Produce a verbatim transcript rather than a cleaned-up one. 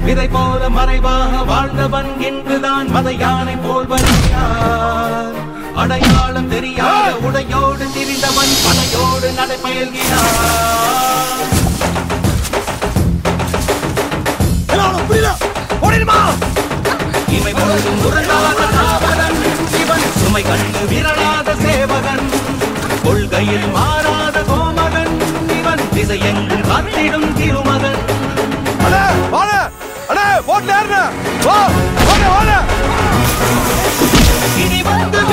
விதை போல மறைவாக வாழ்ந்தவன் இன்றுதான் மத யானை போல் வருகிறார். அடையாளம் தெரியாத உடையோடு திரிந்தவன் படையோடு நடைபயல்கிறார். இமை பொழுதும் உறங்காத காவலன் இவன், சுமை கண்டு விரலாத சேவகன், கொள்கையில் மாறாத கோமகன் இவன், திசையெங்கும் காத்திடும் திருமகன். இனி வந்து